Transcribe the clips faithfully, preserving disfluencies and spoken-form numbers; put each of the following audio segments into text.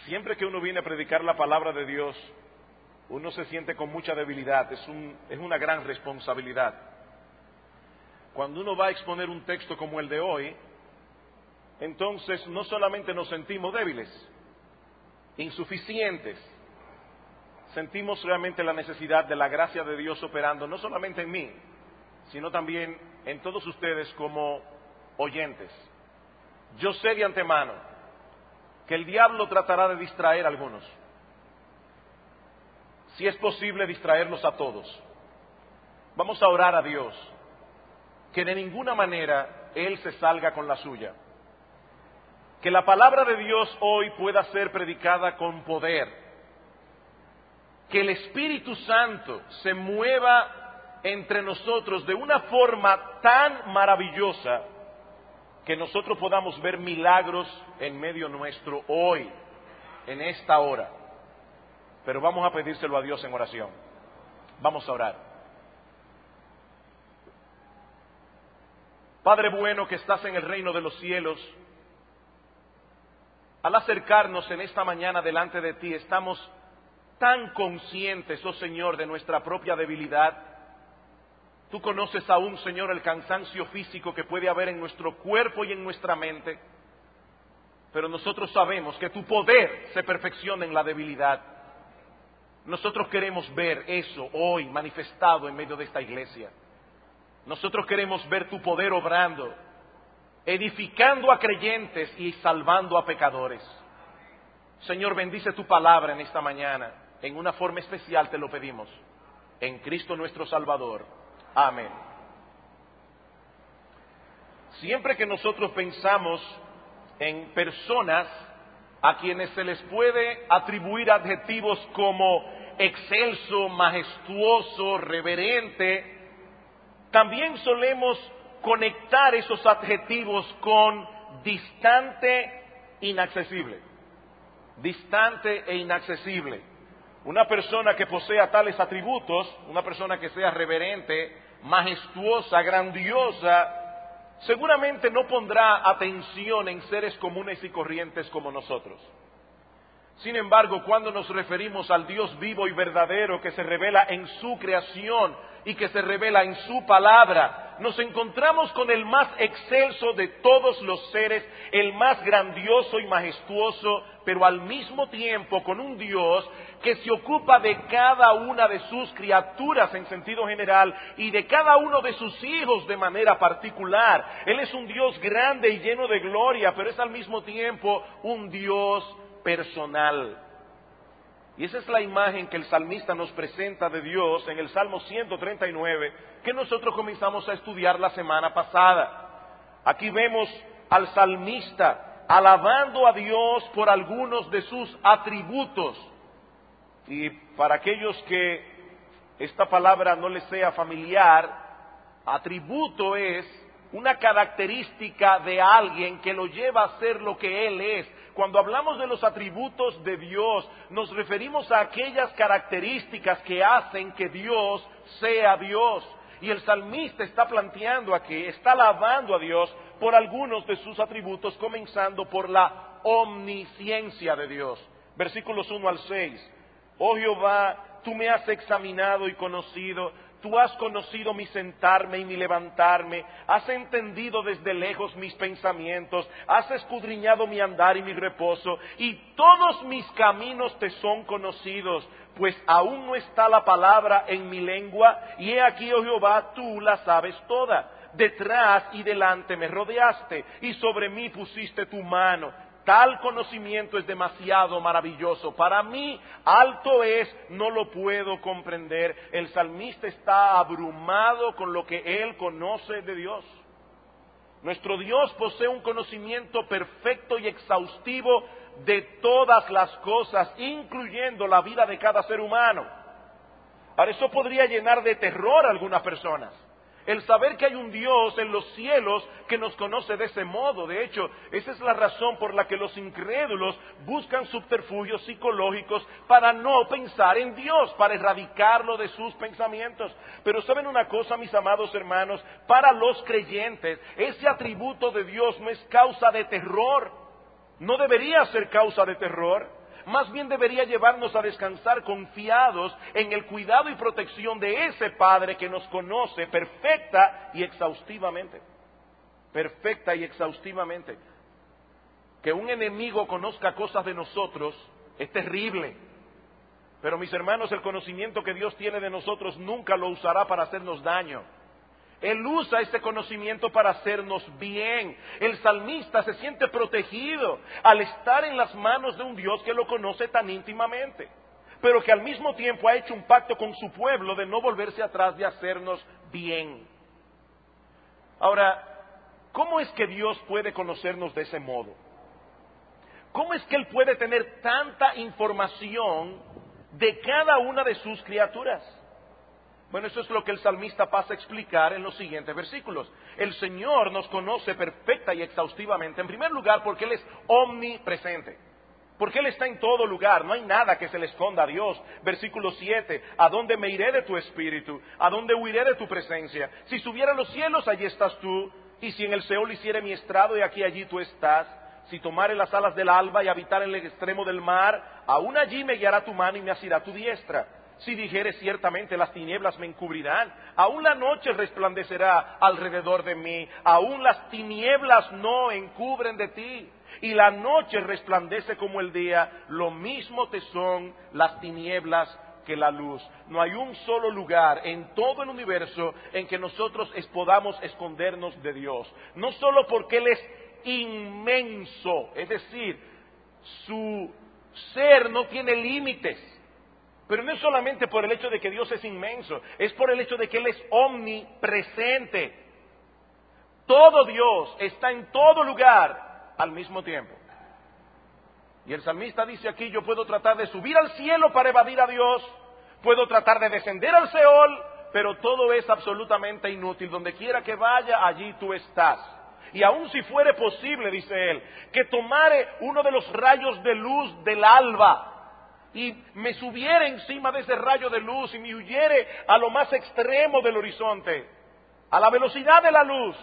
Siempre que uno viene a predicar la palabra de Dios, uno se siente con mucha debilidad, es, un, es una gran responsabilidad. Cuando uno va a exponer un texto como el de hoy, entonces no solamente nos sentimos débiles, insuficientes, sentimos realmente la necesidad de la gracia de Dios operando, no solamente en mí, sino también en todos ustedes como oyentes. Yo sé de antemano que el diablo tratará de distraer a algunos, si es posible distraerlos a todos. Vamos a orar a Dios, que de ninguna manera Él se salga con la suya. Que la palabra de Dios hoy pueda ser predicada con poder. Que el Espíritu Santo se mueva entre nosotros de una forma tan maravillosa que nosotros podamos ver milagros en medio nuestro hoy, en esta hora. Pero vamos a pedírselo a Dios en oración. Vamos a orar. Padre bueno que estás en el reino de los cielos, al acercarnos en esta mañana delante de ti, estamos tan conscientes, oh Señor, de nuestra propia debilidad. Tú conoces aún, Señor, el cansancio físico que puede haber en nuestro cuerpo y en nuestra mente, pero nosotros sabemos que tu poder se perfecciona en la debilidad. Nosotros queremos ver eso hoy manifestado en medio de esta iglesia. Nosotros queremos ver tu poder obrando, edificando a creyentes y salvando a pecadores. Señor, bendice tu palabra en esta mañana. En una forma especial te lo pedimos. En Cristo nuestro Salvador. Amén. Siempre que nosotros pensamos en personas a quienes se les puede atribuir adjetivos como excelso, majestuoso, reverente, también solemos conectar esos adjetivos con distante, inaccesible. Distante e inaccesible. Una persona que posea tales atributos, una persona que sea reverente, majestuosa, grandiosa, seguramente no pondrá atención en seres comunes y corrientes como nosotros. Sin embargo, cuando nos referimos al Dios vivo y verdadero que se revela en su creación y que se revela en su palabra, nos encontramos con el más excelso de todos los seres, el más grandioso y majestuoso, pero al mismo tiempo con un Dios que se ocupa de cada una de sus criaturas en sentido general y de cada uno de sus hijos de manera particular. Él es un Dios grande y lleno de gloria, pero es al mismo tiempo un Dios personal. Y esa es la imagen que el salmista nos presenta de Dios en el Salmo ciento treinta y nueve, que nosotros comenzamos a estudiar la semana pasada. Aquí vemos al salmista alabando a Dios por algunos de sus atributos. Y para aquellos que esta palabra no les sea familiar, atributo es una característica de alguien que lo lleva a ser lo que Él es. Cuando hablamos de los atributos de Dios, nos referimos a aquellas características que hacen que Dios sea Dios. Y el salmista está planteando aquí, está alabando a Dios por algunos de sus atributos, comenzando por la omnisciencia de Dios. Versículos uno al seis. Oh Jehová, tú me has examinado y conocido. Tú has conocido mi sentarme y mi levantarme, has entendido desde lejos mis pensamientos, has escudriñado mi andar y mi reposo, y todos mis caminos te son conocidos, pues aún no está la palabra en mi lengua, y he aquí, oh Jehová, tú la sabes toda. Detrás y delante me rodeaste, y sobre mí pusiste tu mano. Tal conocimiento es demasiado maravilloso. Para mí, alto es, no lo puedo comprender. El salmista está abrumado con lo que él conoce de Dios. Nuestro Dios posee un conocimiento perfecto y exhaustivo de todas las cosas, incluyendo la vida de cada ser humano. Ahora, eso podría llenar de terror a algunas personas. El saber que hay un Dios en los cielos que nos conoce de ese modo. De hecho, esa es la razón por la que los incrédulos buscan subterfugios psicológicos para no pensar en Dios, para erradicarlo de sus pensamientos. Pero ¿saben una cosa, mis amados hermanos? Para los creyentes, ese atributo de Dios no es causa de terror. No debería ser causa de terror. más bien debería llevarnos a descansar confiados en el cuidado y protección de ese Padre que nos conoce perfecta y exhaustivamente. Perfecta y exhaustivamente. Que un enemigo conozca cosas de nosotros es terrible. Pero mis hermanos, el conocimiento que Dios tiene de nosotros nunca lo usará para hacernos daño. Él usa ese conocimiento para hacernos bien. El salmista se siente protegido al estar en las manos de un Dios que lo conoce tan íntimamente, pero que al mismo tiempo ha hecho un pacto con su pueblo de no volverse atrás de hacernos bien. Ahora, ¿cómo es que Dios puede conocernos de ese modo? ¿Cómo es que Él puede tener tanta información de cada una de sus criaturas? Bueno, eso es lo que el salmista pasa a explicar en los siguientes versículos. El Señor nos conoce perfecta y exhaustivamente, en primer lugar, porque Él es omnipresente. Porque Él está en todo lugar, no hay nada que se le esconda a Dios. Versículo siete, ¿a dónde me iré de tu espíritu? ¿A dónde huiré de tu presencia? Si subiera a los cielos, allí estás tú. Y si en el Seol hiciere mi estrado, y aquí allí tú estás. Si tomare las alas del alba y habitar en el extremo del mar, aún allí me guiará tu mano y me asirá tu diestra. Si dijere ciertamente las tinieblas me encubrirán, aún la noche resplandecerá alrededor de mí, aún las tinieblas no encubren de ti, y la noche resplandece como el día, lo mismo te son las tinieblas que la luz. No hay un solo lugar en todo el universo en que nosotros podamos escondernos de Dios, no solo porque Él es inmenso, es decir, su ser no tiene límites. Pero no es solamente por el hecho de que Dios es inmenso, es por el hecho de que Él es omnipresente. Todo Dios está en todo lugar al mismo tiempo. Y el salmista dice aquí, yo puedo tratar de subir al cielo para evadir a Dios, puedo tratar de descender al Seol, pero todo es absolutamente inútil. Donde quiera que vaya, allí tú estás. Y aun si fuere posible, dice él, que tomare uno de los rayos de luz del alba, y me subiera encima de ese rayo de luz y me huyere a lo más extremo del horizonte, a la velocidad de la luz,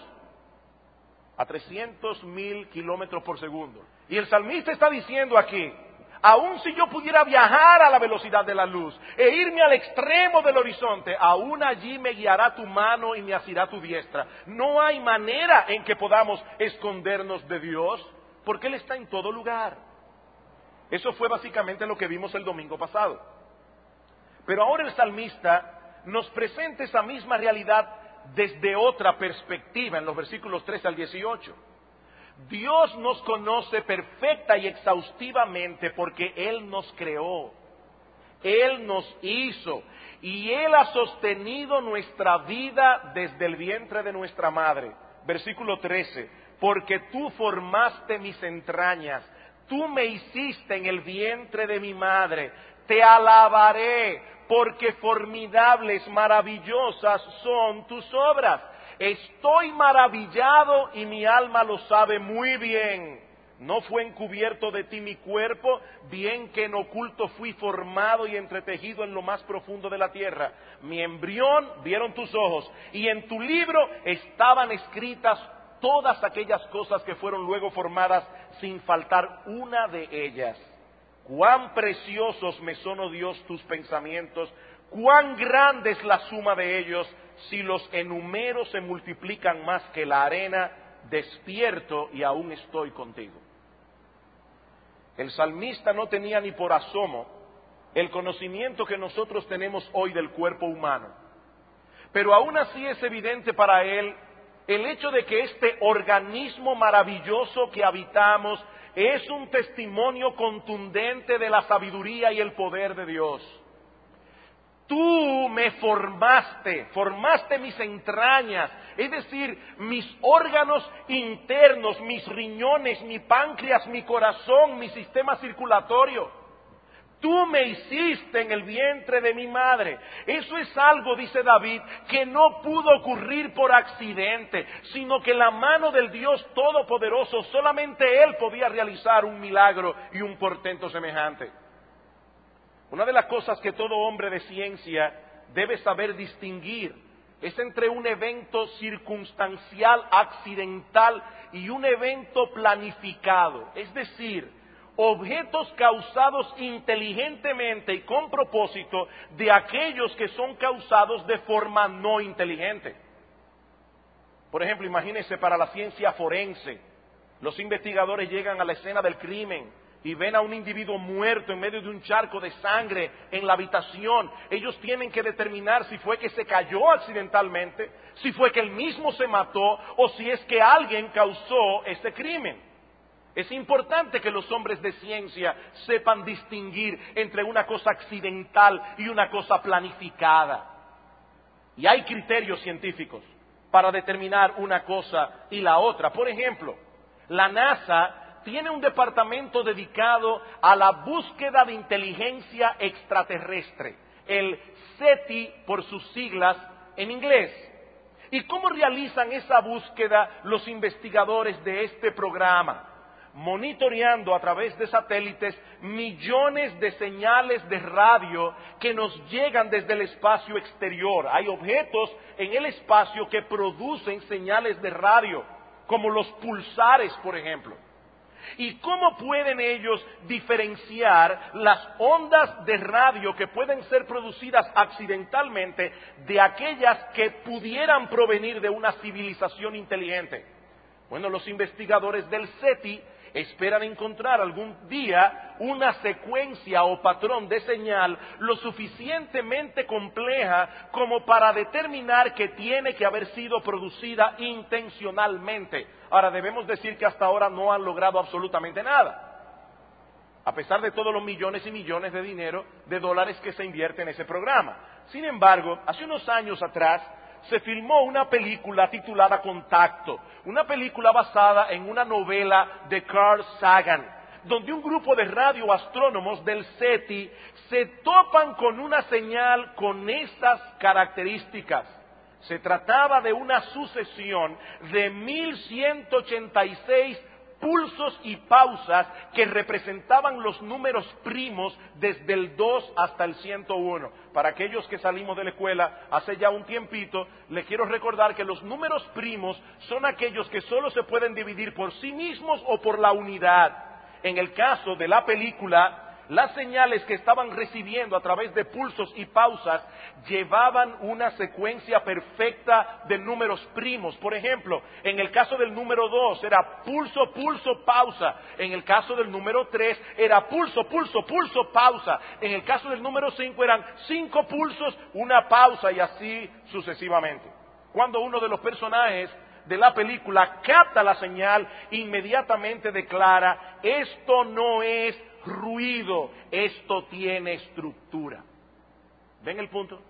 a trescientos mil kilómetros por segundo. Y el salmista está diciendo aquí, aun si yo pudiera viajar a la velocidad de la luz e irme al extremo del horizonte, aún allí me guiará tu mano y me asirá tu diestra. No hay manera en que podamos escondernos de Dios, porque Él está en todo lugar. Eso fue básicamente lo que vimos el domingo pasado. Pero ahora el salmista nos presenta esa misma realidad desde otra perspectiva en los versículos trece al dieciocho. Dios nos conoce perfecta y exhaustivamente porque Él nos creó, Él nos hizo y Él ha sostenido nuestra vida desde el vientre de nuestra madre. Versículo trece, porque tú formaste mis entrañas, tú me hiciste en el vientre de mi madre, te alabaré, porque formidables, maravillosas son tus obras. Estoy maravillado y mi alma lo sabe muy bien. No fue encubierto de ti mi cuerpo, bien que en oculto fui formado y entretejido en lo más profundo de la tierra. Mi embrión vieron tus ojos, y en tu libro estaban escritas todas aquellas cosas que fueron luego formadas, sin faltar una de ellas. Cuán preciosos me son, oh Dios, tus pensamientos, cuán grande es la suma de ellos. Si los enumero se multiplican más que la arena, despierto y aún estoy contigo. El salmista no tenía ni por asomo el conocimiento que nosotros tenemos hoy del cuerpo humano, pero aún así es evidente para él el hecho de que este organismo maravilloso que habitamos es un testimonio contundente de la sabiduría y el poder de Dios. Tú me formaste, formaste mis entrañas, es decir, mis órganos internos, mis riñones, mi páncreas, mi corazón, mi sistema circulatorio. Tú me hiciste en el vientre de mi madre. Eso es algo, dice David, que no pudo ocurrir por accidente, sino que la mano del Dios Todopoderoso, solamente Él podía realizar un milagro y un portento semejante. Una de las cosas que todo hombre de ciencia debe saber distinguir es entre un evento circunstancial, accidental, y un evento planificado. Es decir, objetos causados inteligentemente y con propósito de aquellos que son causados de forma no inteligente. Por ejemplo, imagínense para la ciencia forense, los investigadores llegan a la escena del crimen y ven a un individuo muerto en medio de un charco de sangre en la habitación. Ellos tienen que determinar si fue que se cayó accidentalmente, si fue que él mismo se mató o si es que alguien causó ese crimen. Es importante que los hombres de ciencia sepan distinguir entre una cosa accidental y una cosa planificada. Y hay criterios científicos para determinar una cosa y la otra. Por ejemplo, la NASA tiene un departamento dedicado a la búsqueda de inteligencia extraterrestre, el SETI por sus siglas en inglés. ¿Y cómo realizan esa búsqueda los investigadores de este programa? Monitoreando a través de satélites millones de señales de radio que nos llegan desde el espacio exterior. Hay objetos en el espacio que producen señales de radio, como los pulsares, por ejemplo. ¿Y cómo pueden ellos diferenciar las ondas de radio que pueden ser producidas accidentalmente de aquellas que pudieran provenir de una civilización inteligente? Bueno, los investigadores del SETI esperan encontrar algún día una secuencia o patrón de señal lo suficientemente compleja como para determinar que tiene que haber sido producida intencionalmente. Ahora, debemos decir que hasta ahora no han logrado absolutamente nada, a pesar de todos los millones y millones de dinero, de dólares que se invierte en ese programa. Sin embargo, hace unos años atrás, se filmó una película titulada Contacto, una película basada en una novela de Carl Sagan, donde un grupo de radioastrónomos del SETI se topan con una señal con esas características. Se trataba de una sucesión de mil ciento ochenta y seis pulsos y pausas que representaban los números primos desde el dos hasta el ciento uno. Para aquellos que salimos de la escuela hace ya un tiempito, les quiero recordar que los números primos son aquellos que solo se pueden dividir por sí mismos o por la unidad. En el caso de la película, las señales que estaban recibiendo a través de pulsos y pausas llevaban una secuencia perfecta de números primos. Por ejemplo, en el caso del número dos era pulso, pulso, pausa. En el caso del número tres era pulso, pulso, pulso, pausa. En el caso del número cinco eran cinco pulsos, una pausa y así sucesivamente. Cuando uno de los personajes de la película capta la señal, inmediatamente declara: esto no es ruido, esto tiene estructura. ¿Ven el punto?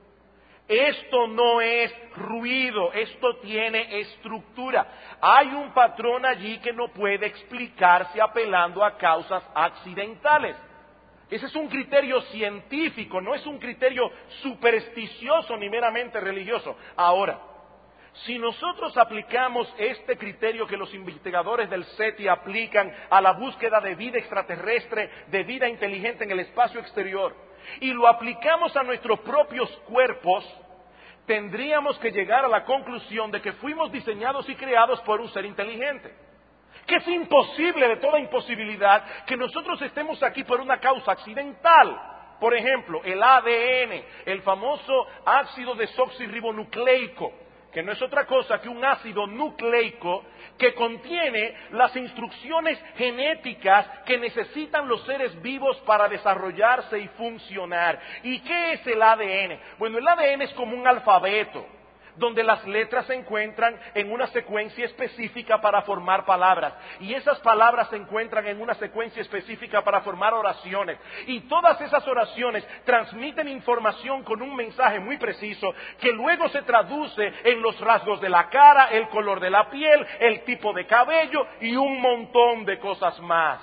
Esto no es ruido, esto tiene estructura. Hay un patrón allí que no puede explicarse apelando a causas accidentales. Ese es un criterio científico, no es un criterio supersticioso ni meramente religioso. Ahora, si nosotros aplicamos este criterio que los investigadores del SETI aplican a la búsqueda de vida extraterrestre, de vida inteligente en el espacio exterior, y lo aplicamos a nuestros propios cuerpos, tendríamos que llegar a la conclusión de que fuimos diseñados y creados por un ser inteligente. Que es imposible de toda imposibilidad que nosotros estemos aquí por una causa accidental. Por ejemplo, el A D N, el famoso ácido desoxirribonucleico, que no es otra cosa que un ácido nucleico que contiene las instrucciones genéticas que necesitan los seres vivos para desarrollarse y funcionar. ¿Y qué es el A D N? Bueno, el A D N es como un alfabeto, donde las letras se encuentran en una secuencia específica para formar palabras, y esas palabras se encuentran en una secuencia específica para formar oraciones, y todas esas oraciones transmiten información con un mensaje muy preciso que luego se traduce en los rasgos de la cara, el color de la piel, el tipo de cabello y un montón de cosas más.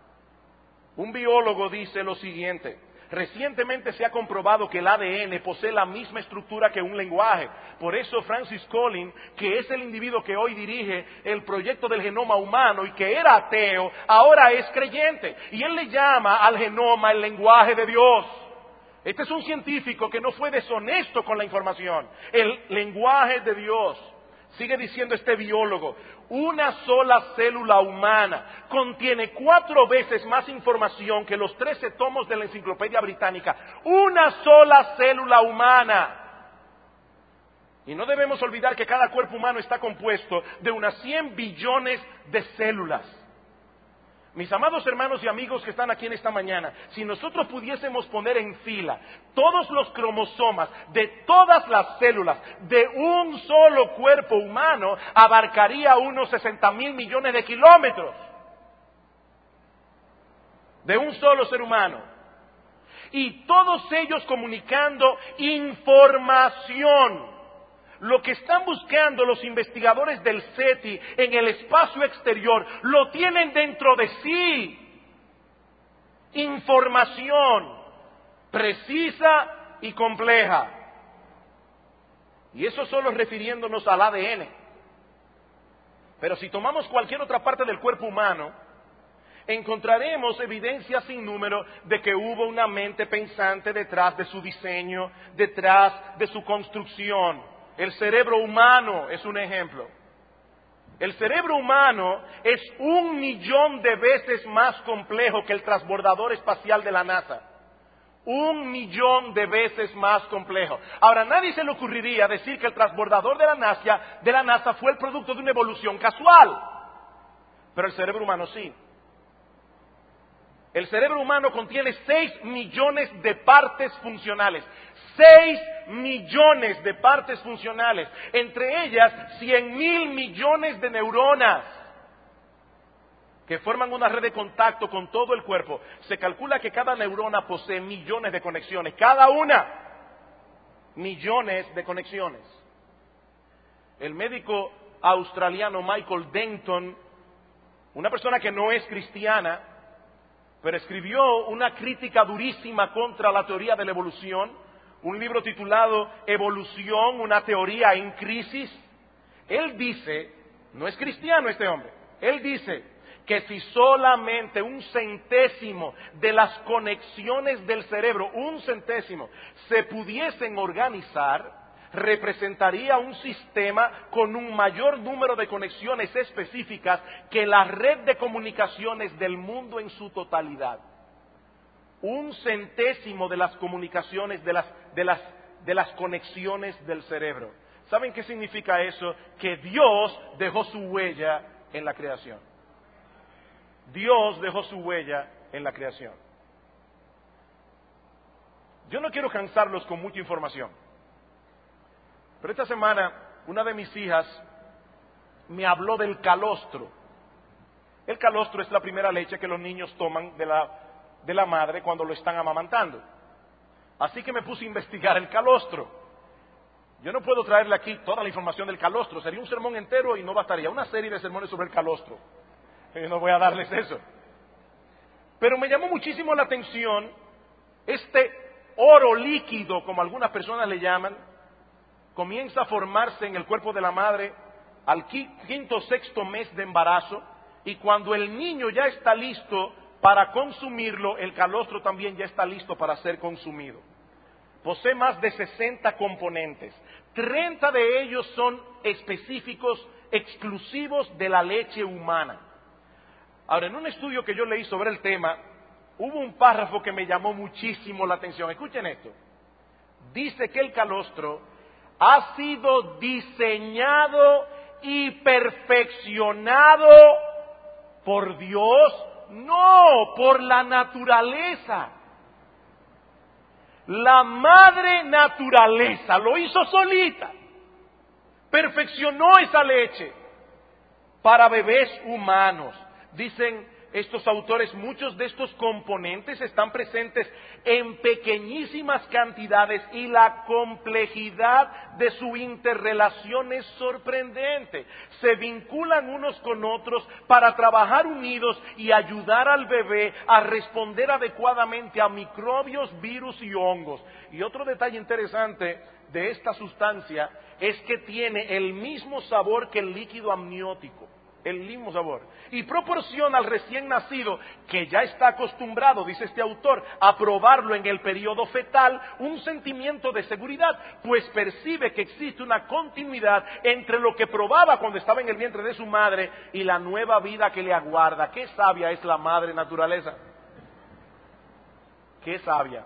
Un biólogo dice lo siguiente: recientemente se ha comprobado que el A D N posee la misma estructura que un lenguaje. Por eso Francis Collins, que es el individuo que hoy dirige el proyecto del genoma humano y que era ateo, ahora es creyente. Y él le llama al genoma el lenguaje de Dios. Este es un científico que no fue deshonesto con la información. El lenguaje de Dios. Sigue diciendo este biólogo: Una sola célula humana contiene cuatro veces más información que los trece tomos de la Enciclopedia Británica. Una sola célula humana. Y no debemos olvidar que cada cuerpo humano está compuesto de unas cien billones de células. Mis amados hermanos y amigos que están aquí en esta mañana, si nosotros pudiésemos poner en fila todos los cromosomas de todas las células de un solo cuerpo humano, abarcaría unos sesenta mil millones de kilómetros de un solo ser humano. Y todos ellos comunicando información. Lo que están buscando los investigadores del SETI en el espacio exterior, lo tienen dentro de sí. Información precisa y compleja. Y eso solo refiriéndonos al A D N. Pero si tomamos cualquier otra parte del cuerpo humano, encontraremos evidencia sin número de que hubo una mente pensante detrás de su diseño, detrás de su construcción. El cerebro humano es un ejemplo. El cerebro humano es un millón de veces más complejo que el transbordador espacial de la NASA. Un millón de veces más complejo. Ahora, nadie se le ocurriría decir que el transbordador de la NASA, de la NASA fue el producto de una evolución casual. Pero el cerebro humano sí. El cerebro humano contiene seis millones de partes funcionales. seis millones de partes funcionales. Entre ellas, cien mil millones de neuronas que forman una red de contacto con todo el cuerpo. Se calcula que cada neurona posee millones de conexiones. Cada una, millones de conexiones. El médico australiano Michael Denton, una persona que no es cristiana, pero escribió una crítica durísima contra la teoría de la evolución, un libro titulado Evolución, una teoría en crisis. Él dice, no es cristiano este hombre, él dice que si solamente un centésimo de las conexiones del cerebro, un centésimo, se pudiesen organizar, representaría un sistema con un mayor número de conexiones específicas que la red de comunicaciones del mundo en su totalidad. Un centésimo de las comunicaciones, de las, de las, de las conexiones del cerebro. ¿Saben qué significa eso? Que Dios dejó su huella en la creación. Dios dejó su huella en la creación. Yo no quiero cansarlos con mucha información. Pero esta semana, una de mis hijas me habló del calostro. El calostro es la primera leche que los niños toman de la, de la madre cuando lo están amamantando. Así que me puse a investigar el calostro. Yo no puedo traerle aquí toda la información del calostro. Sería un sermón entero y no bastaría. Una serie de sermones sobre el calostro. Yo no voy a darles eso. Pero me llamó muchísimo la atención este oro líquido, como algunas personas le llaman, comienza a formarse en el cuerpo de la madre al quinto o sexto mes de embarazo, y cuando el niño ya está listo para consumirlo, el calostro también ya está listo para ser consumido. Posee más de sesenta componentes. treinta de ellos son específicos, exclusivos de la leche humana. Ahora, en un estudio que yo leí sobre el tema, hubo un párrafo que me llamó muchísimo la atención. Escuchen esto. Dice que el calostro ha sido diseñado y perfeccionado por Dios, no, por la naturaleza. La madre naturaleza lo hizo solita, perfeccionó esa leche para bebés humanos. Dicen estos autores, muchos de estos componentes están presentes en pequeñísimas cantidades y la complejidad de su interrelación es sorprendente. Se vinculan unos con otros para trabajar unidos y ayudar al bebé a responder adecuadamente a microbios, virus y hongos. Y otro detalle interesante de esta sustancia es que tiene el mismo sabor que el líquido amniótico. el mismo sabor. Y proporciona al recién nacido, que ya está acostumbrado, dice este autor, a probarlo en el periodo fetal, un sentimiento de seguridad, pues percibe que existe una continuidad entre lo que probaba cuando estaba en el vientre de su madre y la nueva vida que le aguarda. Qué sabia es la madre naturaleza. Qué sabia.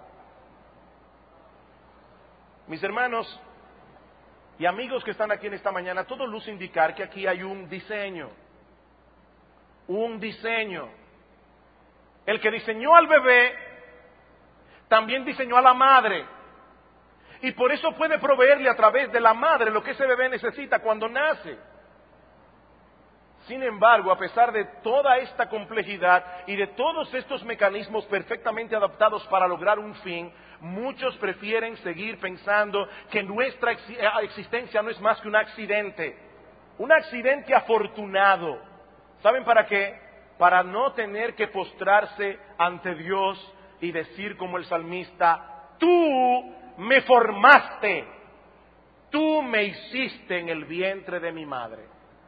Mis hermanos y amigos que están aquí en esta mañana, todo luce indicar que aquí hay un diseño. Un diseño. El que diseñó al bebé, también diseñó a la madre. Y por eso puede proveerle a través de la madre lo que ese bebé necesita cuando nace. Sin embargo, a pesar de toda esta complejidad y de todos estos mecanismos perfectamente adaptados para lograr un fin, muchos prefieren seguir pensando que nuestra existencia no es más que un accidente. Un accidente afortunado. ¿Saben para qué? Para no tener que postrarse ante Dios y decir como el salmista, tú me formaste, tú me hiciste en el vientre de mi madre.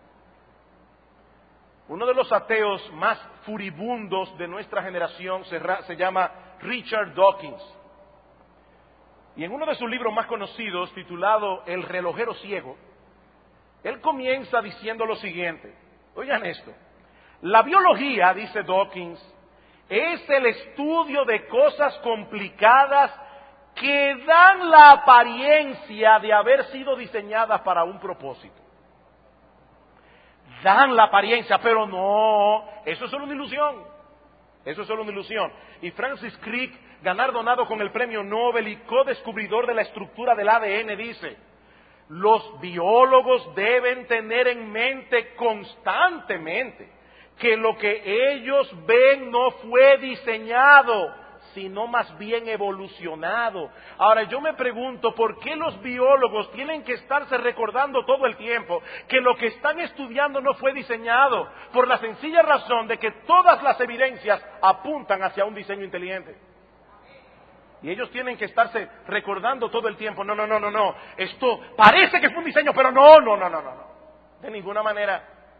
Uno de los ateos más furibundos de nuestra generación se, se llama Richard Dawkins. Y en uno de sus libros más conocidos, titulado El relojero ciego, él comienza diciendo lo siguiente. Oigan esto. La biología, dice Dawkins, es el estudio de cosas complicadas que dan la apariencia de haber sido diseñadas para un propósito. Dan la apariencia, pero no, eso es solo una ilusión. Eso es solo una ilusión. Y Francis Crick, galardonado con el premio Nobel y co-descubridor de la estructura del A D N, dice: los biólogos deben tener en mente constantemente que lo que ellos ven no fue diseñado, sino más bien evolucionado. Ahora yo me pregunto, ¿por qué los biólogos tienen que estarse recordando todo el tiempo que lo que están estudiando no fue diseñado? Por la sencilla razón de que todas las evidencias apuntan hacia un diseño inteligente. Y ellos tienen que estarse recordando todo el tiempo, no, no, no, no, no, esto parece que fue un diseño, pero no, no, no, no, no, no, de ninguna manera.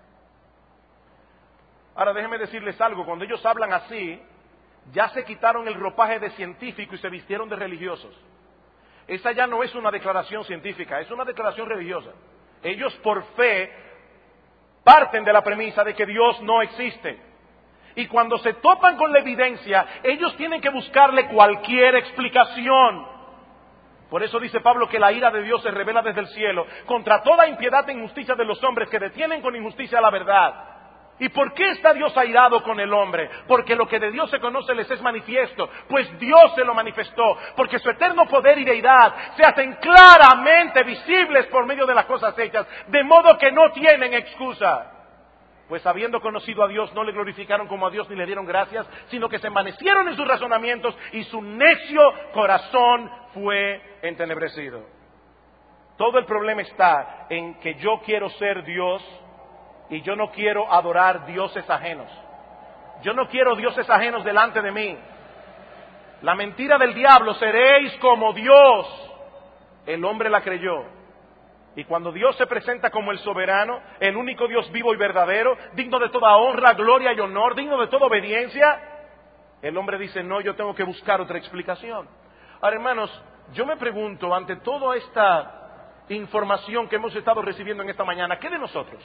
Ahora déjenme decirles algo, cuando ellos hablan así, ya se quitaron el ropaje de científico y se vistieron de religiosos. Esa ya no es una declaración científica, es una declaración religiosa. Ellos por fe parten de la premisa de que Dios no existe. Y cuando se topan con la evidencia, ellos tienen que buscarle cualquier explicación. Por eso dice Pablo que la ira de Dios se revela desde el cielo contra toda impiedad e injusticia de los hombres que detienen con injusticia la verdad. ¿Y por qué está Dios airado con el hombre? Porque lo que de Dios se conoce les es manifiesto, pues Dios se lo manifestó, porque su eterno poder y deidad se hacen claramente visibles por medio de las cosas hechas, de modo que no tienen excusa. Pues habiendo conocido a Dios, no le glorificaron como a Dios ni le dieron gracias, sino que se envanecieron en sus razonamientos y su necio corazón fue entenebrecido. Todo el problema está en que yo quiero ser Dios y yo no quiero adorar dioses ajenos. Yo no quiero dioses ajenos delante de mí. La mentira del diablo, seréis como Dios. El hombre la creyó. Y cuando Dios se presenta como el soberano, el único Dios vivo y verdadero, digno de toda honra, gloria y honor, digno de toda obediencia, el hombre dice, no, yo tengo que buscar otra explicación. Ahora, hermanos, yo me pregunto, ante toda esta información que hemos estado recibiendo en esta mañana, ¿qué de nosotros?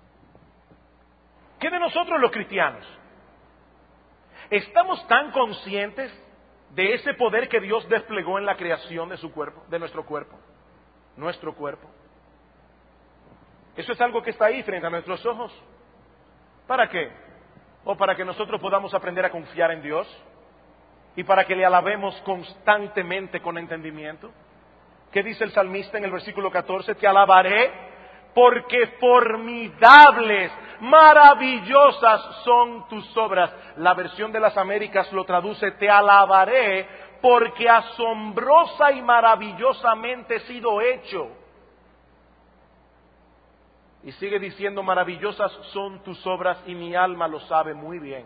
¿Qué de nosotros los cristianos? ¿Estamos tan conscientes de ese poder que Dios desplegó en la creación de su cuerpo, de nuestro cuerpo? Nuestro cuerpo. Eso es algo que está ahí frente a nuestros ojos. ¿Para qué? O para que nosotros podamos aprender a confiar en Dios y para que le alabemos constantemente con entendimiento. ¿Qué dice el salmista en el versículo catorce? Te alabaré porque formidables, maravillosas son tus obras. La versión de las Américas lo traduce, te alabaré porque asombrosa y maravillosamente he sido hecho. Y sigue diciendo, maravillosas son tus obras y mi alma lo sabe muy bien.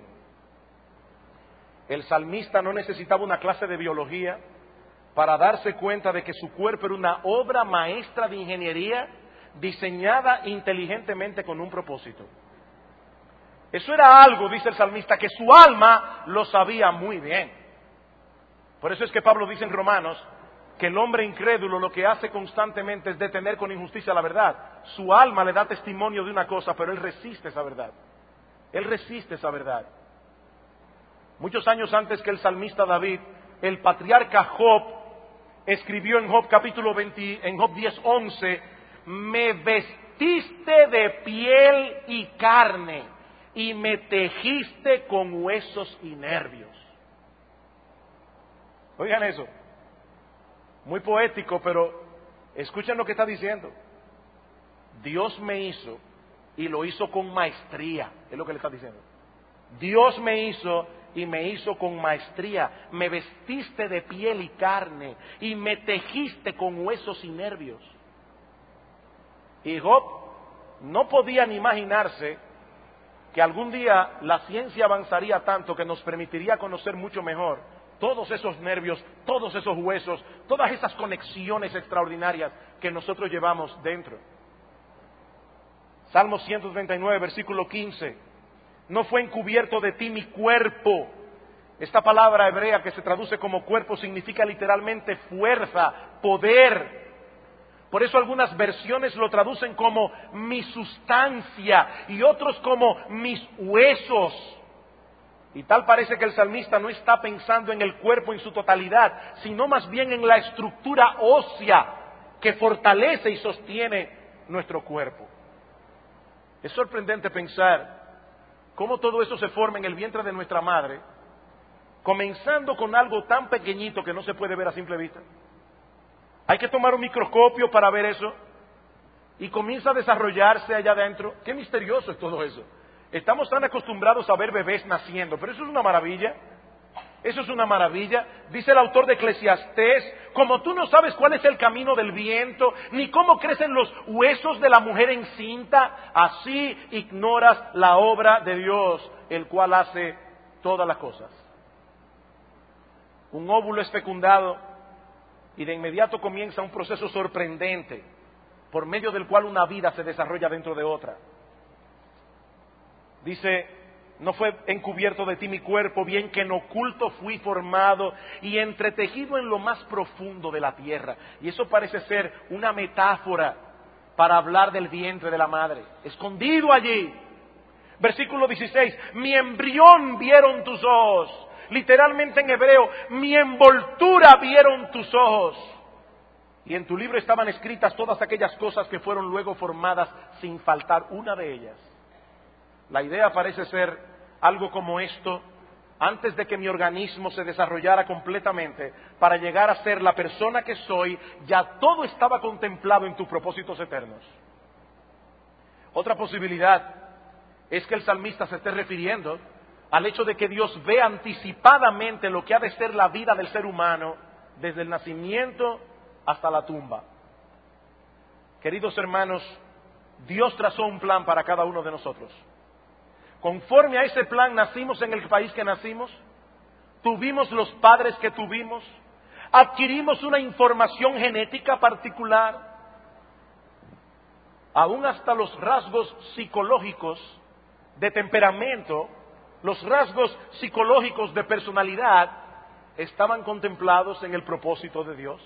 El salmista no necesitaba una clase de biología para darse cuenta de que su cuerpo era una obra maestra de ingeniería diseñada inteligentemente con un propósito. Eso era algo, dice el salmista, que su alma lo sabía muy bien. Por eso es que Pablo dice en Romanos que el hombre incrédulo lo que hace constantemente es detener con injusticia la verdad. Su alma le da testimonio de una cosa, pero él resiste esa verdad. Él resiste esa verdad. Muchos años antes que el salmista David, el patriarca Job escribió en Job capítulo veinte, en Job diez, once, me vestiste de piel y carne y me tejiste con huesos y nervios. Oigan eso, muy poético, pero escuchen lo que está diciendo. Dios me hizo y lo hizo con maestría, es lo que le está diciendo. Dios me hizo y me hizo con maestría, me vestiste de piel y carne y me tejiste con huesos y nervios. Y Job no podía ni imaginarse que algún día la ciencia avanzaría tanto que nos permitiría conocer mucho mejor todos esos nervios, todos esos huesos, todas esas conexiones extraordinarias que nosotros llevamos dentro. Salmo ciento treinta y nueve, versículo quince. No fue encubierto de ti mi cuerpo. Esta palabra hebrea que se traduce como cuerpo significa literalmente fuerza, poder. Por eso algunas versiones lo traducen como mi sustancia y otros como mis huesos. Y tal parece que el salmista no está pensando en el cuerpo en su totalidad, sino más bien en la estructura ósea que fortalece y sostiene nuestro cuerpo. Es sorprendente pensar cómo todo eso se forma en el vientre de nuestra madre, comenzando con algo tan pequeñito que no se puede ver a simple vista. Hay que tomar un microscopio para ver eso y comienza a desarrollarse allá adentro. Qué misterioso es todo eso. Estamos tan acostumbrados a ver bebés naciendo, pero eso es una maravilla. Eso es una maravilla. Dice el autor de Eclesiastés, como tú no sabes cuál es el camino del viento, ni cómo crecen los huesos de la mujer encinta, así ignoras la obra de Dios, el cual hace todas las cosas. Un óvulo es fecundado y de inmediato comienza un proceso sorprendente, por medio del cual una vida se desarrolla dentro de otra. Dice, no fue encubierto de ti mi cuerpo, bien que en oculto fui formado y entretejido en lo más profundo de la tierra. Y eso parece ser una metáfora para hablar del vientre de la madre, escondido allí. Versículo dieciséis, mi embrión vieron tus ojos. Literalmente en hebreo, mi envoltura vieron tus ojos. Y en tu libro estaban escritas todas aquellas cosas que fueron luego formadas sin faltar una de ellas. La idea parece ser algo como esto: antes de que mi organismo se desarrollara completamente para llegar a ser la persona que soy, ya todo estaba contemplado en tus propósitos eternos. Otra posibilidad es que el salmista se esté refiriendo al hecho de que Dios ve anticipadamente lo que ha de ser la vida del ser humano desde el nacimiento hasta la tumba. Queridos hermanos, Dios trazó un plan para cada uno de nosotros. Conforme a ese plan nacimos en el país que nacimos, tuvimos los padres que tuvimos, adquirimos una información genética particular, aún hasta los rasgos psicológicos de temperamento, los rasgos psicológicos de personalidad estaban contemplados en el propósito de Dios.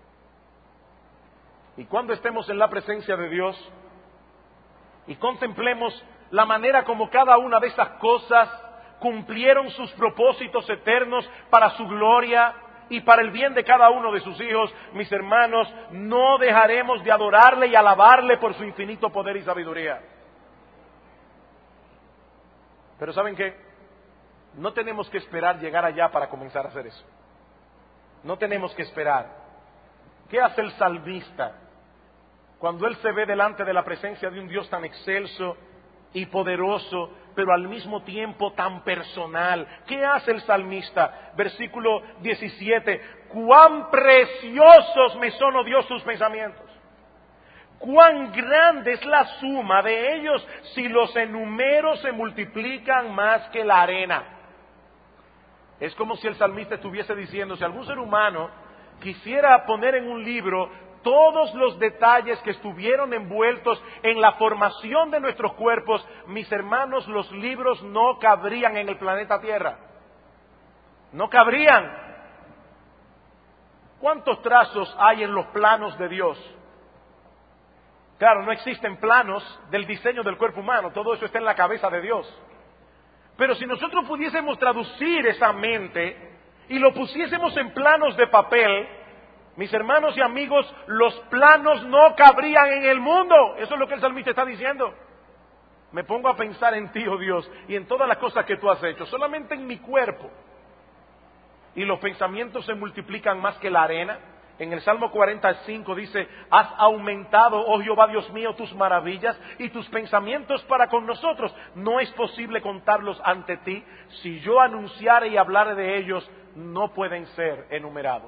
Y cuando estemos en la presencia de Dios y contemplemos la manera como cada una de esas cosas cumplieron sus propósitos eternos para su gloria y para el bien de cada uno de sus hijos, mis hermanos, no dejaremos de adorarle y alabarle por su infinito poder y sabiduría. Pero ¿saben qué? No tenemos que esperar llegar allá para comenzar a hacer eso. No tenemos que esperar. ¿Qué hace el salmista cuando él se ve delante de la presencia de un Dios tan excelso y poderoso, pero al mismo tiempo tan personal? ¿Qué hace el salmista? Versículo diecisiete, cuán preciosos me son, oh Dios, tus pensamientos. Cuán grande es la suma de ellos, si los enumero se multiplican más que la arena. Es como si el salmista estuviese diciendo, si algún ser humano quisiera poner en un libro todos los detalles que estuvieron envueltos en la formación de nuestros cuerpos, mis hermanos, los libros no cabrían en el planeta Tierra. No cabrían. ¿Cuántos trazos hay en los planos de Dios? Claro, no existen planos del diseño del cuerpo humano, todo eso está en la cabeza de Dios. Pero si nosotros pudiésemos traducir esa mente y lo pusiésemos en planos de papel, mis hermanos y amigos, los planos no cabrían en el mundo. Eso es lo que el salmista está diciendo. Me pongo a pensar en ti, oh Dios, y en todas las cosas que tú has hecho, solamente en mi cuerpo. Y los pensamientos se multiplican más que la arena. En el Salmo cuarenta y cinco dice, has aumentado, oh Jehová Dios mío, tus maravillas y tus pensamientos para con nosotros. No es posible contarlos ante ti. Si yo anunciare y hablare de ellos, no pueden ser enumerados.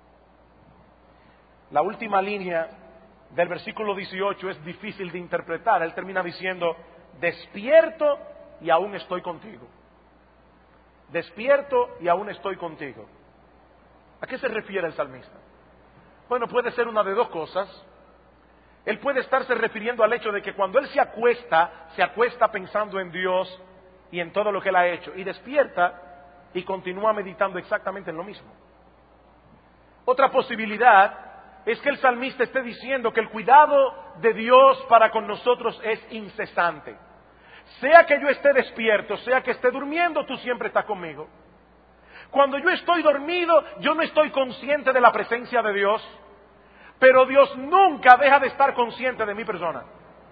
La última línea del versículo dieciocho es difícil de interpretar. Él termina diciendo, despierto y aún estoy contigo. Despierto y aún estoy contigo. ¿A qué se refiere el salmista? Bueno, puede ser una de dos cosas. Él puede estarse refiriendo al hecho de que cuando él se acuesta, se acuesta pensando en Dios y en todo lo que él ha hecho, y despierta y continúa meditando exactamente en lo mismo. Otra posibilidad es que el salmista esté diciendo que el cuidado de Dios para con nosotros es incesante. Sea que yo esté despierto, sea que esté durmiendo, tú siempre estás conmigo. Cuando yo estoy dormido, yo no estoy consciente de la presencia de Dios, pero Dios nunca deja de estar consciente de mi persona.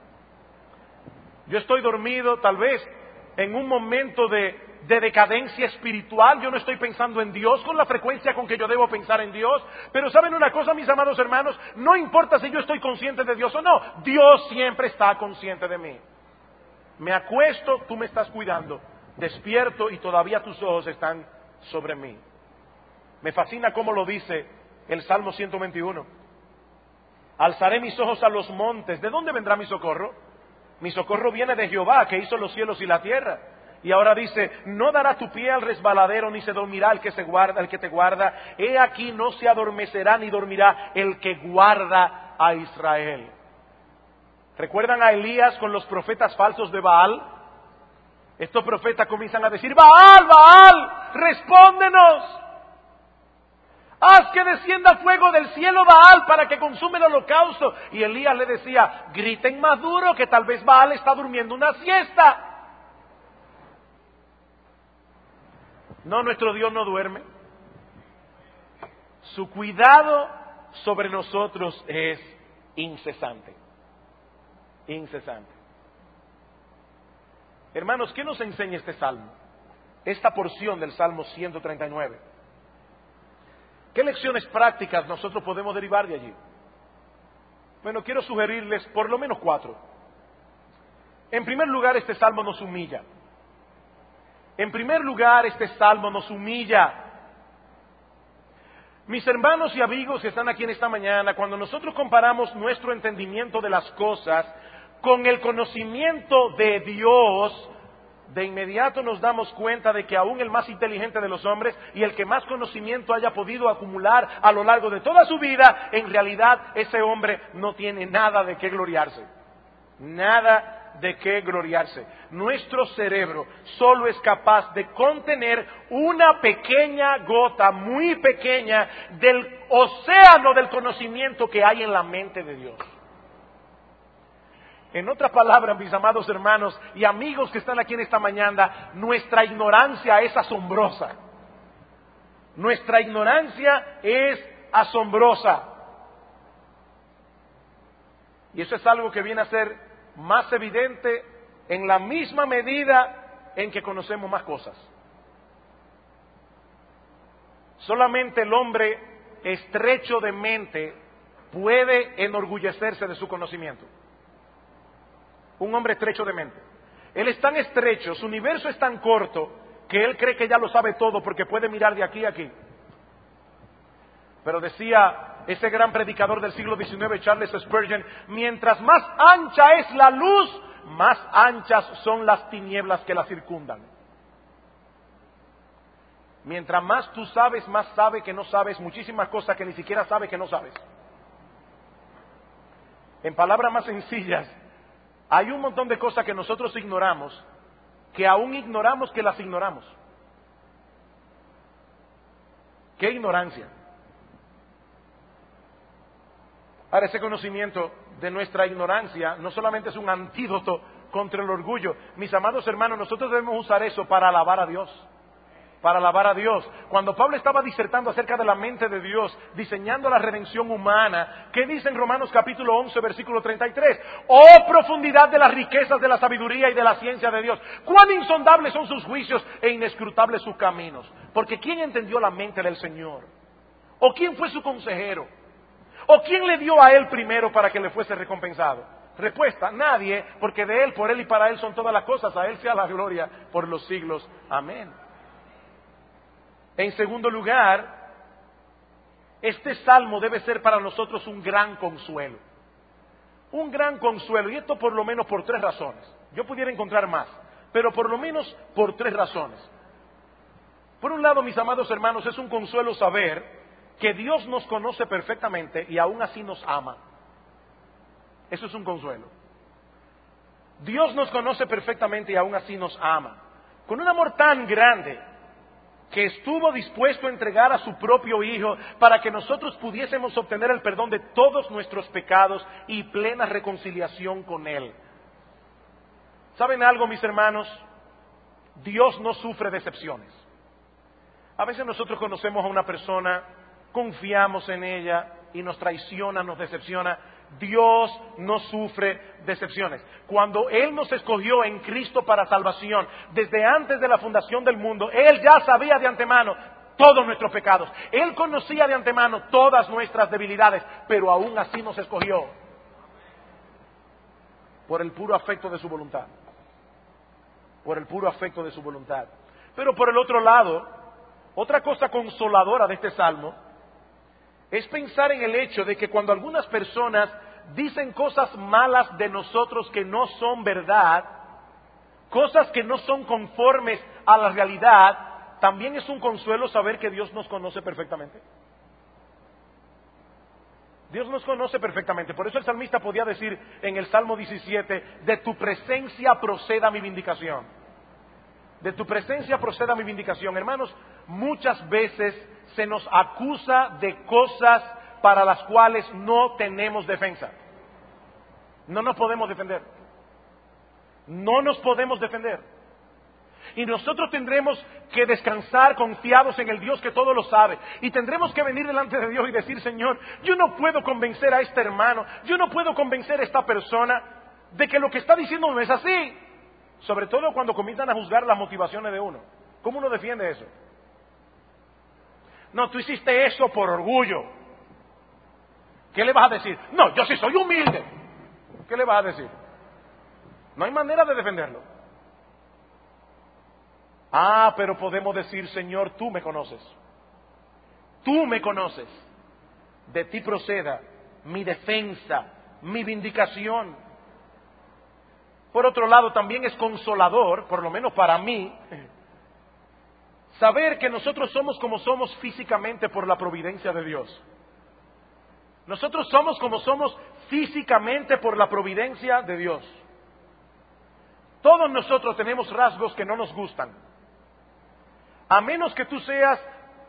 Yo estoy dormido, tal vez en un momento de, de decadencia espiritual, yo no estoy pensando en Dios con la frecuencia con que yo debo pensar en Dios, pero ¿saben una cosa, mis amados hermanos? No importa si yo estoy consciente de Dios o no, Dios siempre está consciente de mí. Me acuesto, tú me estás cuidando, despierto y todavía tus ojos están sobre mí. Me fascina cómo lo dice el Salmo ciento veintiuno. Alzaré mis ojos a los montes. ¿De dónde vendrá mi socorro? Mi socorro viene de Jehová, que hizo los cielos y la tierra. Y ahora dice, no dará tu pie al resbaladero, ni se dormirá el que se guarda, el que te guarda. He aquí no se adormecerá ni dormirá el que guarda a Israel. ¿Recuerdan a Elías con los profetas falsos de Baal? Estos profetas comienzan a decir, Baal, Baal, respóndenos. Haz que descienda fuego del cielo, Baal, para que consume el holocausto. Y Elías le decía, griten más duro, que tal vez Baal está durmiendo una siesta. No, nuestro Dios no duerme. Su cuidado sobre nosotros es incesante. Incesante. Hermanos, ¿qué nos enseña este salmo? Esta porción del Salmo ciento treinta y nueve. ¿Qué lecciones prácticas nosotros podemos derivar de allí? Bueno, quiero sugerirles por lo menos cuatro. En primer lugar, este salmo nos humilla. En primer lugar, este salmo nos humilla. Mis hermanos y amigos que están aquí en esta mañana, cuando nosotros comparamos nuestro entendimiento de las cosas con el conocimiento de Dios, de inmediato nos damos cuenta de que aún el más inteligente de los hombres y el que más conocimiento haya podido acumular a lo largo de toda su vida, en realidad ese hombre no tiene nada de qué gloriarse. Nada de qué gloriarse. Nuestro cerebro solo es capaz de contener una pequeña gota, muy pequeña, del océano del conocimiento que hay en la mente de Dios. En otras palabras, mis amados hermanos y amigos que están aquí en esta mañana, nuestra ignorancia es asombrosa. Nuestra ignorancia es asombrosa. Y eso es algo que viene a ser más evidente en la misma medida en que conocemos más cosas. Solamente el hombre estrecho de mente puede enorgullecerse de su conocimiento. Un hombre estrecho de mente. Él es tan estrecho, su universo es tan corto, que él cree que ya lo sabe todo porque puede mirar de aquí a aquí. Pero decía ese gran predicador del siglo diecinueve, Charles Spurgeon, mientras más ancha es la luz, más anchas son las tinieblas que la circundan. Mientras más tú sabes, más sabe que no sabes muchísimas cosas que ni siquiera sabe que no sabes. En palabras más sencillas, hay un montón de cosas que nosotros ignoramos, que aún ignoramos que las ignoramos. ¡Qué ignorancia! Ahora, ese conocimiento de nuestra ignorancia no solamente es un antídoto contra el orgullo. Mis amados hermanos, nosotros debemos usar eso para alabar a Dios. Para alabar a Dios. Cuando Pablo estaba disertando acerca de la mente de Dios, diseñando la redención humana, ¿qué dice en Romanos capítulo once, versículo treinta y tres? ¡Oh profundidad de las riquezas de la sabiduría y de la ciencia de Dios! ¡Cuán insondables son sus juicios e inescrutables sus caminos! Porque ¿quién entendió la mente del Señor? ¿O quién fue su consejero? ¿O quién le dio a él primero para que le fuese recompensado? Respuesta, nadie, porque de él, por él y para él son todas las cosas. A él sea la gloria por los siglos. Amén. En segundo lugar, este salmo debe ser para nosotros un gran consuelo. Un gran consuelo, y esto por lo menos por tres razones. Yo pudiera encontrar más, pero por lo menos por tres razones. Por un lado, mis amados hermanos, es un consuelo saber que Dios nos conoce perfectamente y aún así nos ama. Eso es un consuelo. Dios nos conoce perfectamente y aún así nos ama. Con un amor tan grande que estuvo dispuesto a entregar a su propio Hijo para que nosotros pudiésemos obtener el perdón de todos nuestros pecados y plena reconciliación con Él. ¿Saben algo, mis hermanos? Dios no sufre decepciones. A veces nosotros conocemos a una persona, confiamos en ella y nos traiciona, nos decepciona. Dios no sufre decepciones. Cuando Él nos escogió en Cristo para salvación, desde antes de la fundación del mundo, Él ya sabía de antemano todos nuestros pecados. Él conocía de antemano todas nuestras debilidades, pero aún así nos escogió por el puro afecto de su voluntad. Por el puro afecto de su voluntad. Pero por el otro lado, otra cosa consoladora de este salmo es pensar en el hecho de que cuando algunas personas dicen cosas malas de nosotros que no son verdad, cosas que no son conformes a la realidad, también es un consuelo saber que Dios nos conoce perfectamente. Dios nos conoce perfectamente. Por eso el salmista podía decir en el Salmo diecisiete, de tu presencia proceda mi vindicación. De tu presencia proceda mi vindicación. Hermanos, muchas veces se nos acusa de cosas para las cuales no tenemos defensa. No nos podemos defender. No nos podemos defender. Y nosotros tendremos que descansar confiados en el Dios que todo lo sabe. Y tendremos que venir delante de Dios y decir, Señor, yo no puedo convencer a este hermano, yo no puedo convencer a esta persona de que lo que está diciendo no es así. Sobre todo cuando comienzan a juzgar las motivaciones de uno. ¿Cómo uno defiende eso? No, tú hiciste eso por orgullo. ¿Qué le vas a decir? No, yo sí soy humilde. ¿Qué le vas a decir? No hay manera de defenderlo. Ah, pero podemos decir, Señor, tú me conoces. Tú me conoces. De ti proceda mi defensa, mi vindicación. Por otro lado, también es consolador, por lo menos para mí, saber que nosotros somos como somos físicamente por la providencia de Dios. Nosotros somos como somos físicamente por la providencia de Dios. Todos nosotros tenemos rasgos que no nos gustan. A menos que tú seas,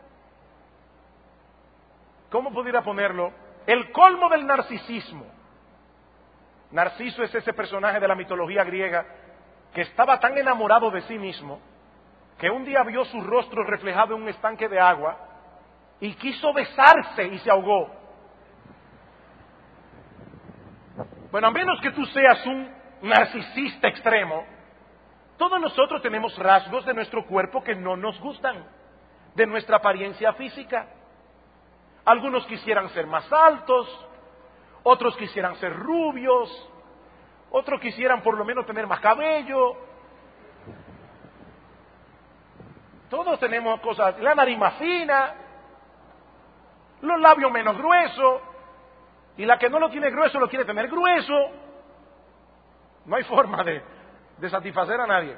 ¿cómo pudiera ponerlo? El colmo del narcisismo. Narciso es ese personaje de la mitología griega que estaba tan enamorado de sí mismo que un día vio su rostro reflejado en un estanque de agua y quiso besarse y se ahogó. Bueno, a menos que tú seas un narcisista extremo, todos nosotros tenemos rasgos de nuestro cuerpo que no nos gustan, de nuestra apariencia física. Algunos quisieran ser más altos, otros quisieran ser rubios, otros quisieran por lo menos tener más cabello. Todos tenemos cosas, la nariz más fina, los labios menos gruesos, y la que no lo tiene grueso lo quiere tener grueso. No hay forma de, de satisfacer a nadie.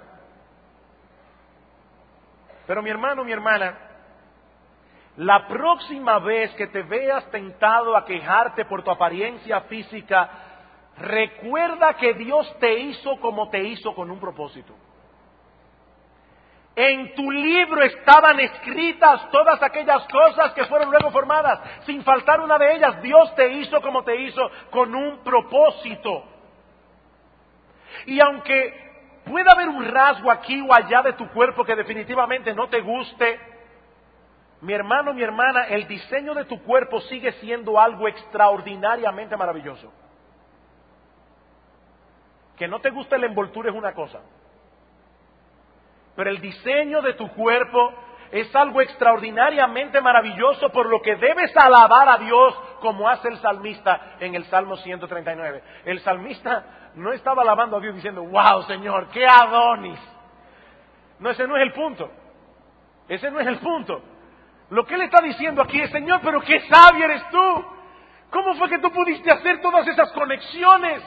Pero mi hermano, mi hermana, la próxima vez que te veas tentado a quejarte por tu apariencia física, recuerda que Dios te hizo como te hizo con un propósito. En tu libro estaban escritas todas aquellas cosas que fueron luego formadas, sin faltar una de ellas. Dios te hizo como te hizo con un propósito. Y aunque pueda haber un rasgo aquí o allá de tu cuerpo que definitivamente no te guste, mi hermano, mi hermana, el diseño de tu cuerpo sigue siendo algo extraordinariamente maravilloso. Que no te guste la envoltura es una cosa, pero el diseño de tu cuerpo es algo extraordinariamente maravilloso, por lo que debes alabar a Dios como hace el salmista en el Salmo ciento treinta y nueve. El salmista no estaba alabando a Dios diciendo, wow, Señor, qué Adonis. No, ese no es el punto. Ese no es el punto. Lo que él está diciendo aquí es, Señor, pero qué sabio eres tú. ¿Cómo fue que tú pudiste hacer todas esas conexiones?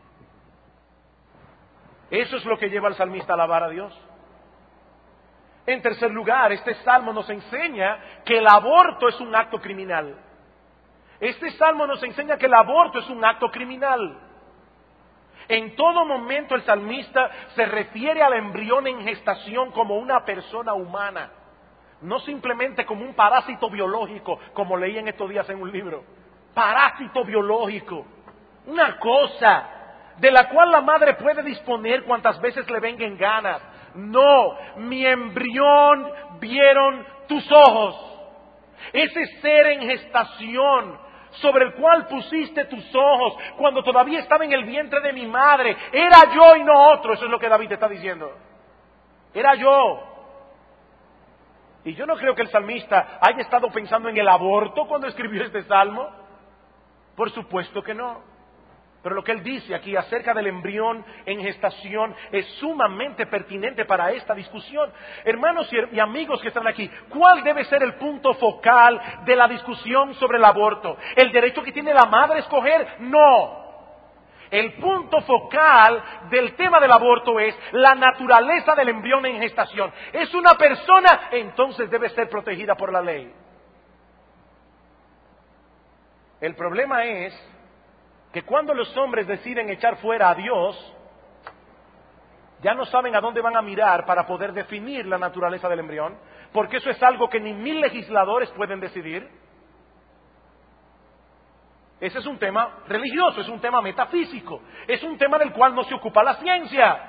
Eso es lo que lleva al salmista a alabar a Dios. En tercer lugar, este salmo nos enseña que el aborto es un acto criminal. Este salmo nos enseña que el aborto es un acto criminal. En todo momento el salmista se refiere al embrión en gestación como una persona humana, no simplemente como un parásito biológico, como leí en estos días en un libro. Parásito biológico, una cosa de la cual la madre puede disponer cuantas veces le venga en ganas. No, mi embrión vieron tus ojos. Ese ser en gestación sobre el cual pusiste tus ojos cuando todavía estaba en el vientre de mi madre, era yo y no otro. Eso es lo que David está diciendo. Era yo. Y yo no creo que el salmista haya estado pensando en el aborto cuando escribió este salmo. Por supuesto que no. Pero lo que él dice aquí acerca del embrión en gestación es sumamente pertinente para esta discusión. Hermanos y amigos que están aquí, ¿cuál debe ser el punto focal de la discusión sobre el aborto? ¿El derecho que tiene la madre a escoger? No. El punto focal del tema del aborto es la naturaleza del embrión en gestación. ¿Es una persona? Entonces debe ser protegida por la ley. El problema es que cuando los hombres deciden echar fuera a Dios, ya no saben a dónde van a mirar para poder definir la naturaleza del embrión, porque eso es algo que ni mil legisladores pueden decidir. Ese es un tema religioso, es un tema metafísico, es un tema del cual no se ocupa la ciencia.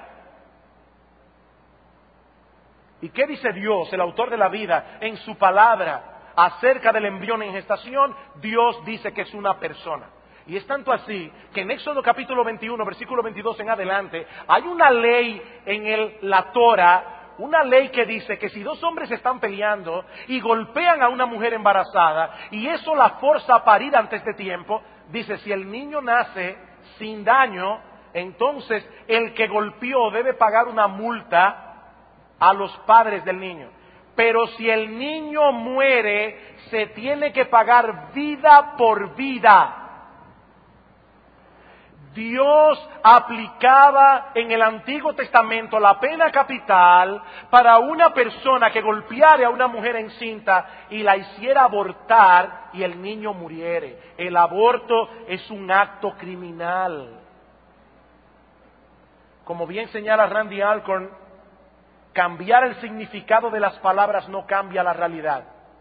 ¿Y qué dice Dios, el autor de la vida, en su palabra acerca del embrión en gestación? Dios dice que es una persona. Y es tanto así que en Éxodo capítulo veintiuno, versículo veintidós en adelante, hay una ley en el, la Torah, una ley que dice que si dos hombres están peleando y golpean a una mujer embarazada y eso la forza a parir antes de tiempo, dice, si el niño nace sin daño, entonces el que golpeó debe pagar una multa a los padres del niño. Pero si el niño muere, se tiene que pagar vida por vida. Dios aplicaba en el Antiguo Testamento la pena capital para una persona que golpeara a una mujer encinta y la hiciera abortar y el niño muriere. El aborto es un acto criminal. Como bien señala Randy Alcorn, cambiar el significado de las palabras no cambia la realidad.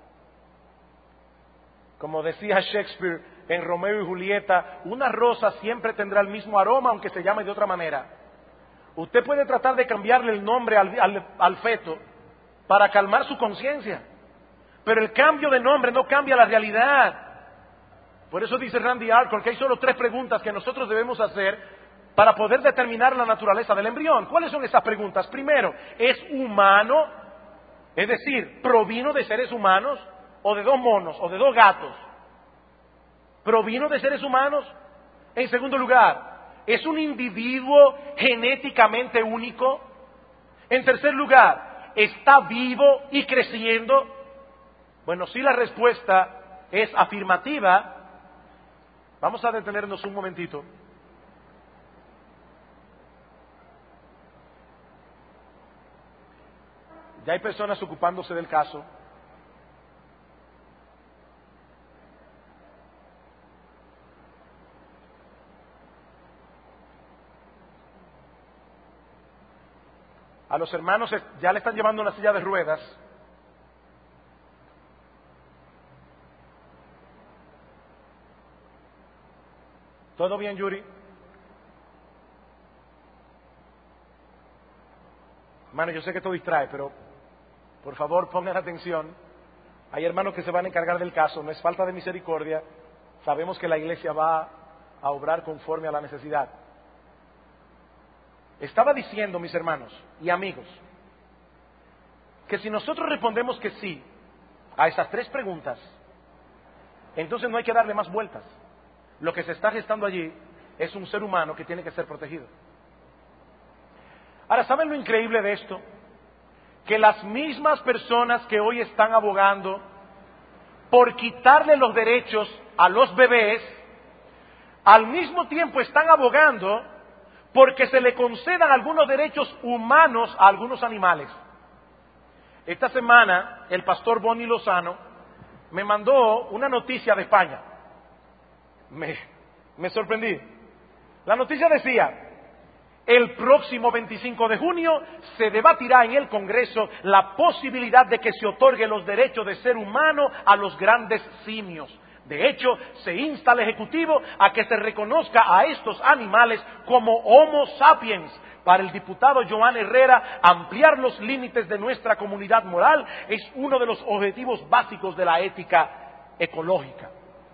Como decía Shakespeare en Romeo y Julieta, una rosa siempre tendrá el mismo aroma aunque se llame de otra manera. Usted puede tratar de cambiarle el nombre al, al, al feto para calmar su conciencia, pero el cambio de nombre no cambia la realidad. Por eso dice Randy Alcorn que hay solo tres preguntas que nosotros debemos hacer para poder determinar la naturaleza del embrión. ¿Cuáles son esas preguntas? Primero, ¿es humano? Es decir, ¿provino de seres humanos o de dos monos o de dos gatos? ¿Provino de seres humanos? En segundo lugar, ¿es un individuo genéticamente único? En tercer lugar, ¿está vivo y creciendo? Bueno, si la respuesta es afirmativa, vamos a detenernos un momentito. Ya hay personas ocupándose del caso. A los hermanos ya le están llevando una silla de ruedas. ¿Todo bien, Yuri? Hermano, yo sé que esto distrae, pero por favor pongan atención. Hay hermanos que se van a encargar del caso, no es falta de misericordia. Sabemos que la iglesia va a obrar conforme a la necesidad. Estaba diciendo, mis hermanos y amigos, que si nosotros respondemos que sí a esas tres preguntas, entonces no hay que darle más vueltas. Lo que se está gestando allí es un ser humano que tiene que ser protegido. Ahora, ¿saben lo increíble de esto? Que las mismas personas que hoy están abogando por quitarle los derechos a los bebés, al mismo tiempo están abogando porque se le concedan algunos derechos humanos a algunos animales. Esta semana, el pastor Bonnie Lozano me mandó una noticia de España. Me, me sorprendí. La noticia decía: el próximo veinticinco de junio se debatirá en el Congreso la posibilidad de que se otorgue los derechos de ser humano a los grandes simios. De hecho, se insta al Ejecutivo a que se reconozca a estos animales como Homo sapiens. Para el diputado Joan Herrera, ampliar los límites de nuestra comunidad moral es uno de los objetivos básicos de la ética ecológica.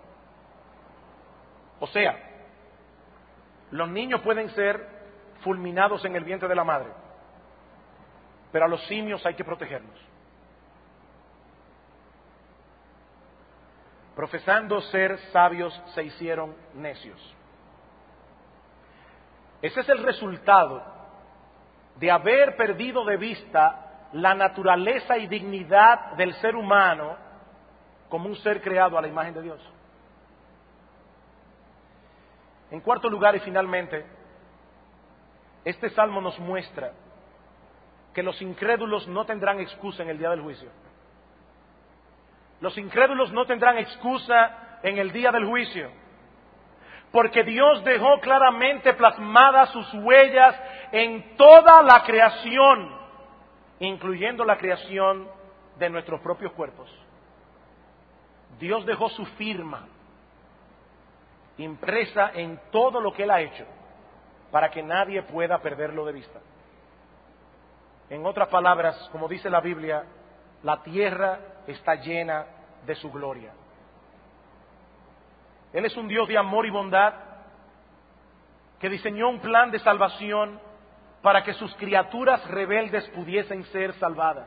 O sea, los niños pueden ser fulminados en el vientre de la madre, pero a los simios hay que protegerlos. Profesando ser sabios, se hicieron necios. Ese es el resultado de haber perdido de vista la naturaleza y dignidad del ser humano como un ser creado a la imagen de Dios. En cuarto lugar y finalmente, este salmo nos muestra que los incrédulos no tendrán excusa en el día del juicio. Los incrédulos no tendrán excusa en el día del juicio, porque Dios dejó claramente plasmadas sus huellas en toda la creación, incluyendo la creación de nuestros propios cuerpos. Dios dejó su firma impresa en todo lo que Él ha hecho, para que nadie pueda perderlo de vista. En otras palabras, como dice la Biblia, la tierra está llena de su gloria. Él es un Dios de amor y bondad que diseñó un plan de salvación para que sus criaturas rebeldes pudiesen ser salvadas.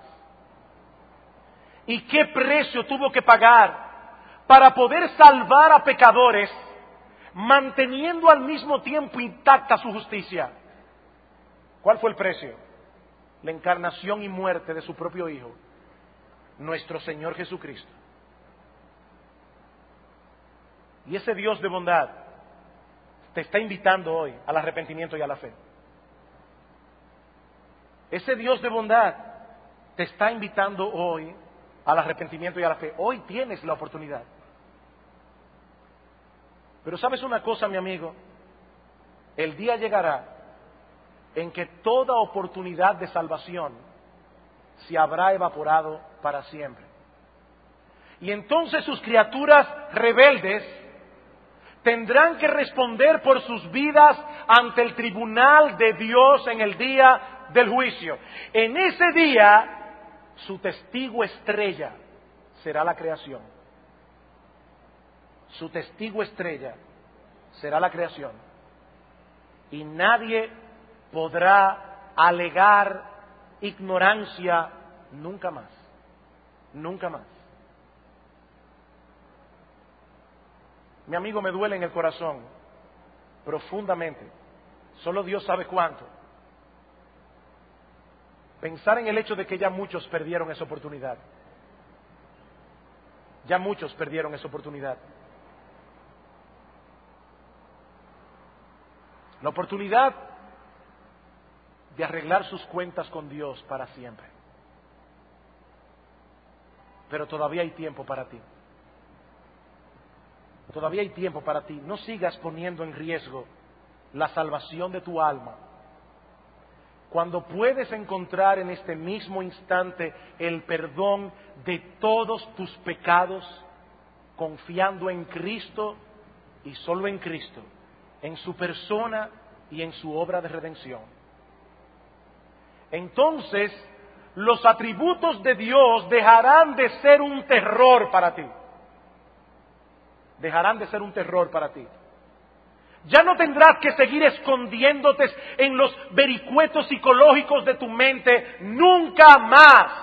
¿Y qué precio tuvo que pagar para poder salvar a pecadores, manteniendo al mismo tiempo intacta su justicia? ¿Cuál fue el precio? La encarnación y muerte de su propio Hijo, nuestro Señor Jesucristo. Y ese Dios de bondad te está invitando hoy al arrepentimiento y a la fe. Ese Dios de bondad te está invitando hoy al arrepentimiento y a la fe. Hoy tienes la oportunidad. Pero ¿sabes una cosa, mi amigo? El día llegará en que toda oportunidad de salvación se habrá evaporado para siempre. Y entonces sus criaturas rebeldes tendrán que responder por sus vidas ante el tribunal de Dios en el día del juicio. En ese día, su testigo estrella será la creación. Su testigo estrella será la creación. Y nadie podrá alegar ignorancia nunca más. Nunca más. Mi amigo, me duele en el corazón profundamente. Solo Dios sabe cuánto. Pensar en el hecho de que ya muchos perdieron esa oportunidad. Ya muchos perdieron esa oportunidad. La oportunidad de arreglar sus cuentas con Dios para siempre. Pero todavía hay tiempo para ti. Todavía hay tiempo para ti. No sigas poniendo en riesgo la salvación de tu alma cuando puedes encontrar en este mismo instante el perdón de todos tus pecados, confiando en Cristo y solo en Cristo, en su persona y en su obra de redención. Entonces, los atributos de Dios dejarán de ser un terror para ti. Dejarán de ser un terror para ti. Ya no tendrás que seguir escondiéndote en los vericuetos psicológicos de tu mente, nunca más.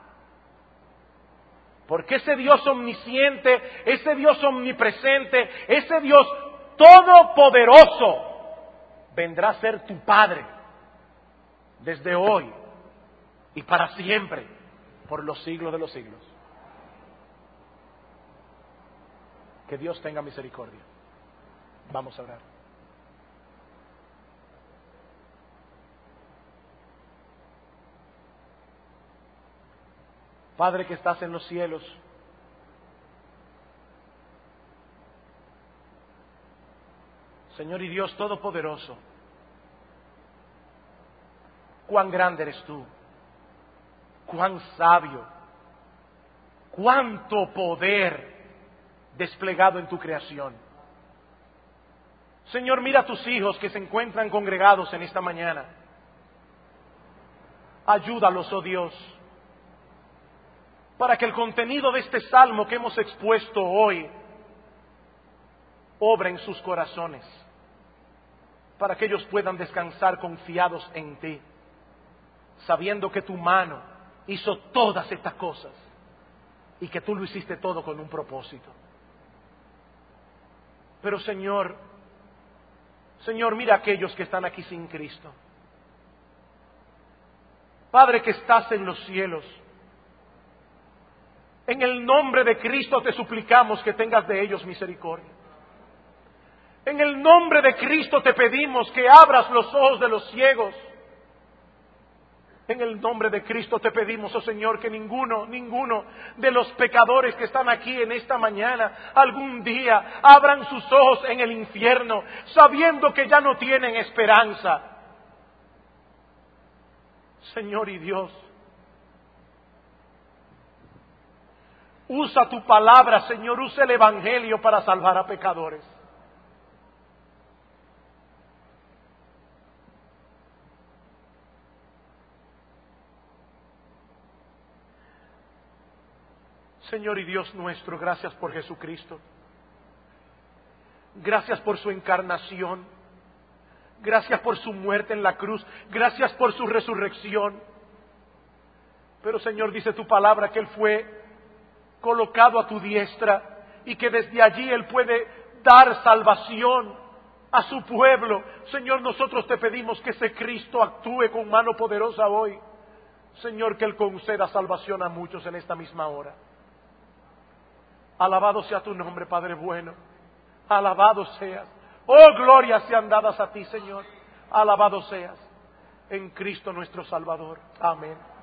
Porque ese Dios omnisciente, ese Dios omnipresente, ese Dios todopoderoso, vendrá a ser tu Padre desde hoy y para siempre, por los siglos de los siglos. Que Dios tenga misericordia. Vamos a orar. Padre que estás en los cielos, Señor y Dios Todopoderoso, cuán grande eres tú, cuán sabio, cuánto poder desplegado en tu creación. Señor, mira a tus hijos que se encuentran congregados en esta mañana. Ayúdalos, oh Dios, para que el contenido de este salmo que hemos expuesto hoy obre en sus corazones, para que ellos puedan descansar confiados en ti, sabiendo que tu mano hizo todas estas cosas y que tú lo hiciste todo con un propósito. Pero Señor, Señor, mira a aquellos que están aquí sin Cristo. Padre que estás en los cielos, en el nombre de Cristo te suplicamos que tengas de ellos misericordia. En el nombre de Cristo te pedimos que abras los ojos de los ciegos. En el nombre de Cristo te pedimos, oh Señor, que ninguno, ninguno de los pecadores que están aquí en esta mañana, algún día abran sus ojos en el infierno, sabiendo que ya no tienen esperanza. Señor y Dios, usa tu palabra, Señor, usa el Evangelio para salvar a pecadores. Señor y Dios nuestro, gracias por Jesucristo. Gracias por su encarnación. Gracias por su muerte en la cruz. Gracias por su resurrección. Pero Señor, dice tu palabra que Él fue colocado a tu diestra y que desde allí Él puede dar salvación a su pueblo. Señor, nosotros te pedimos que ese Cristo actúe con mano poderosa hoy. Señor, que Él conceda salvación a muchos en esta misma hora. Alabado sea tu nombre, Padre bueno. Alabado seas. Oh, glorias sean dadas a ti, Señor. Alabado seas en Cristo nuestro Salvador. Amén.